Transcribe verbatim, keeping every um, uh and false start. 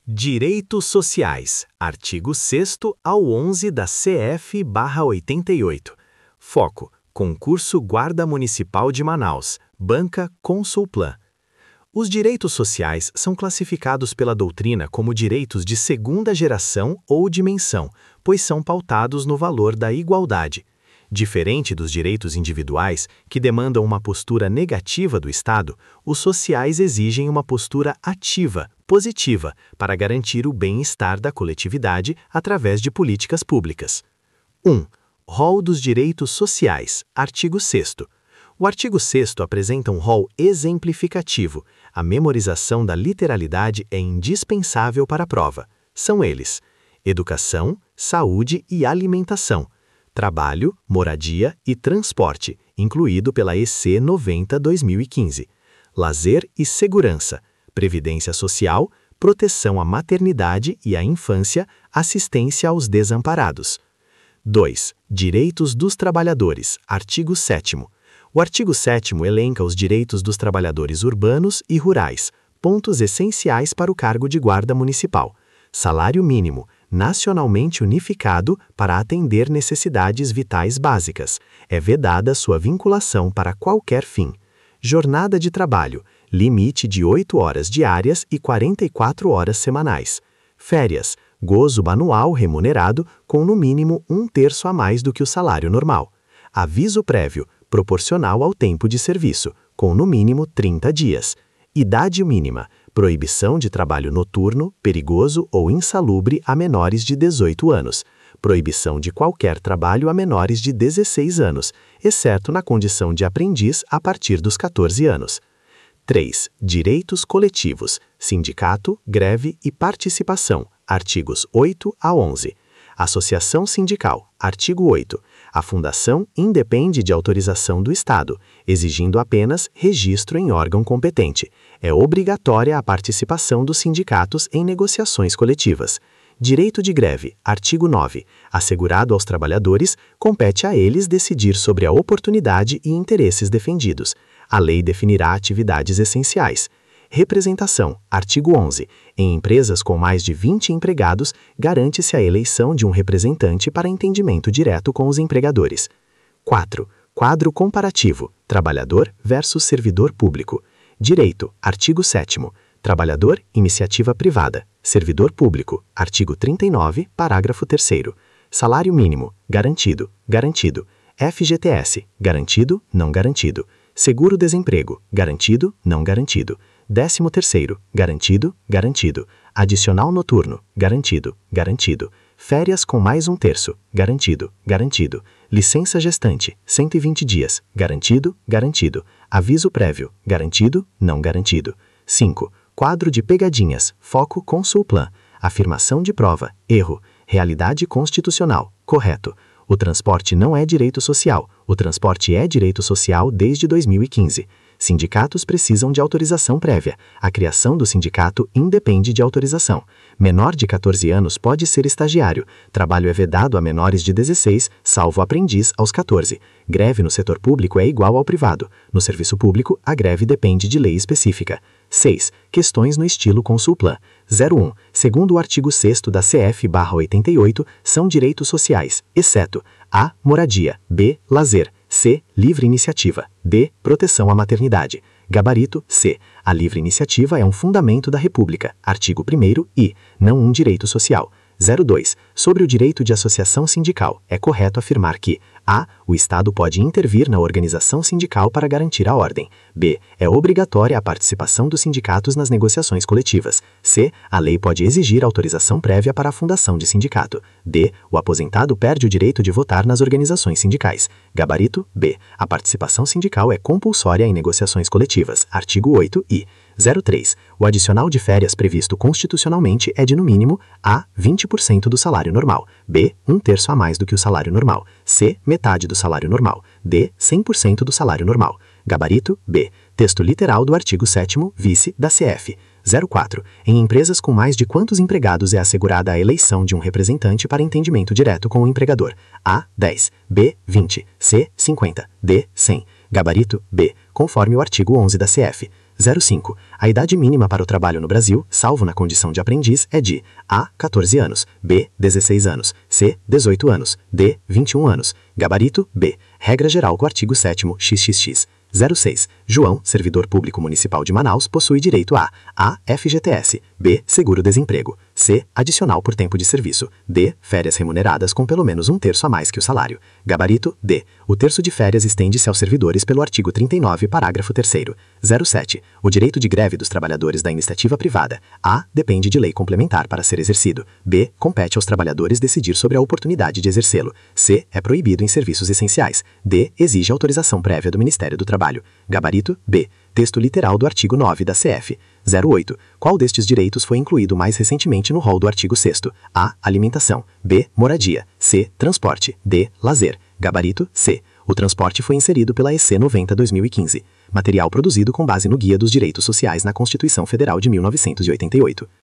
Direitos Sociais, artigo sexto ao onze da C F barra oitenta e oito. Foco: Concurso Guarda Municipal de Manaus, Banca Consulplan. Os direitos sociais são classificados pela doutrina como direitos de segunda geração ou dimensão, pois são pautados no valor da igualdade. Diferente dos direitos individuais, que demandam uma postura negativa do Estado, os sociais exigem uma postura ativa, positiva, para garantir o bem-estar da coletividade através de políticas públicas. um. Rol dos Direitos Sociais, artigo sexto. O artigo sexto apresenta um rol exemplificativo. A memorização da literalidade é indispensável para a prova. São eles: educação, saúde e alimentação, trabalho, moradia e transporte, incluído pela E C noventa barra dois mil e quinze, lazer e segurança, previdência social, proteção à maternidade e à infância, assistência aos desamparados. dois. Direitos dos Trabalhadores, artigo sétimo. O artigo sétimo elenca os direitos dos trabalhadores urbanos e rurais, pontos essenciais para o cargo de guarda municipal. Salário mínimo, nacionalmente unificado para atender necessidades vitais básicas. É vedada sua vinculação para qualquer fim. Jornada de trabalho, limite de oito horas diárias e quarenta e quatro horas semanais. Férias, gozo anual remunerado com no mínimo um terço a mais do que o salário normal. Aviso prévio, proporcional ao tempo de serviço, com no mínimo trinta dias. Idade mínima, proibição de trabalho noturno, perigoso ou insalubre a menores de dezoito anos. Proibição de qualquer trabalho a menores de dezesseis anos, exceto na condição de aprendiz a partir dos quatorze anos. três. Direitos coletivos, sindicato, greve e participação, artigos oito a onze. Associação sindical, artigo oito. A fundação independe de autorização do Estado, exigindo apenas registro em órgão competente. É obrigatória a participação dos sindicatos em negociações coletivas. Direito de greve, artigo nove. Assegurado aos trabalhadores, compete a eles decidir sobre a oportunidade e interesses defendidos. A lei definirá atividades essenciais. Representação, artigo onze. Em empresas com mais de vinte empregados, garante-se a eleição de um representante para entendimento direto com os empregadores. quatro. Quadro comparativo, trabalhador versus servidor público. Direito, artigo sétimo. Trabalhador, iniciativa privada. Servidor público, artigo trinta e nove, parágrafo terceiro. Salário mínimo, garantido, garantido. F G T S, garantido, não garantido. Seguro-desemprego, garantido, não garantido. Décimo terceiro, garantido, garantido. Adicional noturno, garantido, garantido. Férias com mais um terço, garantido, garantido. Licença gestante, cento e vinte dias, garantido, garantido. Aviso prévio, garantido, não garantido. cinco. Quadro de pegadinhas, foco Consulplan. Afirmação de prova, erro. Realidade constitucional, correto. O transporte não é direito social. O transporte é direito social desde dois mil e quinze. Sindicatos precisam de autorização prévia. A criação do sindicato independe de autorização. Menor de quatorze anos pode ser estagiário. Trabalho é vedado a menores de dezesseis, salvo aprendiz aos quatorze. Greve no setor público é igual ao privado. No serviço público, a greve depende de lei específica. seis. Questões no estilo Consulplan. zero um. Segundo o artigo sexto da C F barra oitenta e oito, são direitos sociais, exceto A. Moradia, B. Lazer, C. Livre iniciativa, D. Proteção à maternidade. Gabarito C. A livre iniciativa é um fundamento da República, artigo primeiro e, não um direito social. zero dois. Sobre o direito de associação sindical, é correto afirmar que A. O Estado pode intervir na organização sindical para garantir a ordem. B. É obrigatória a participação dos sindicatos nas negociações coletivas. C. A lei pode exigir autorização prévia para a fundação de sindicato. D. O aposentado perde o direito de votar nas organizações sindicais. Gabarito B. A participação sindical é compulsória em negociações coletivas. Artigo oito e zero três. O adicional de férias previsto constitucionalmente é de no mínimo A. vinte por cento do salário normal. B. Um terço a mais do que o salário normal. C. Metade do salário normal. D. cem por cento do salário normal. Gabarito B. Texto literal do artigo sétimo, vice, da C F. zero quatro. Em empresas com mais de quantos empregados é assegurada a eleição de um representante para entendimento direto com o empregador? A. dez. B. vinte. C. cinquenta. D. cem. Gabarito B. Conforme o artigo onze da C F. zero cinco. A idade mínima para o trabalho no Brasil, salvo na condição de aprendiz, é de A. quatorze anos, B. dezesseis anos, C. dezoito anos, D. vinte e um anos. Gabarito B. Regra geral com o artigo sétimo X X X. zero seis. João, servidor público municipal de Manaus, possui direito a A. F G T S, B. Seguro-desemprego, C. Adicional por tempo de serviço, D. Férias remuneradas com pelo menos um terço a mais que o salário. Gabarito D. O terço de férias estende-se aos servidores pelo artigo trinta e nove, parágrafo terceiro. zero sete. O direito de greve dos trabalhadores da iniciativa privada. A. Depende de lei complementar para ser exercido. B. Compete aos trabalhadores decidir sobre a oportunidade de exercê-lo. C. É proibido em serviços essenciais. D. Exige autorização prévia do Ministério do Trabalho. Gabarito B. Texto literal do artigo nove da C F. zero oito. Qual destes direitos foi incluído mais recentemente no rol do artigo sexto? A. Alimentação. B. Moradia. C. Transporte. D. Lazer. Gabarito C. O transporte foi inserido pela E C noventa barra dois mil e quinze. Material produzido com base no Guia dos Direitos Sociais na Constituição Federal de mil novecentos e oitenta e oito.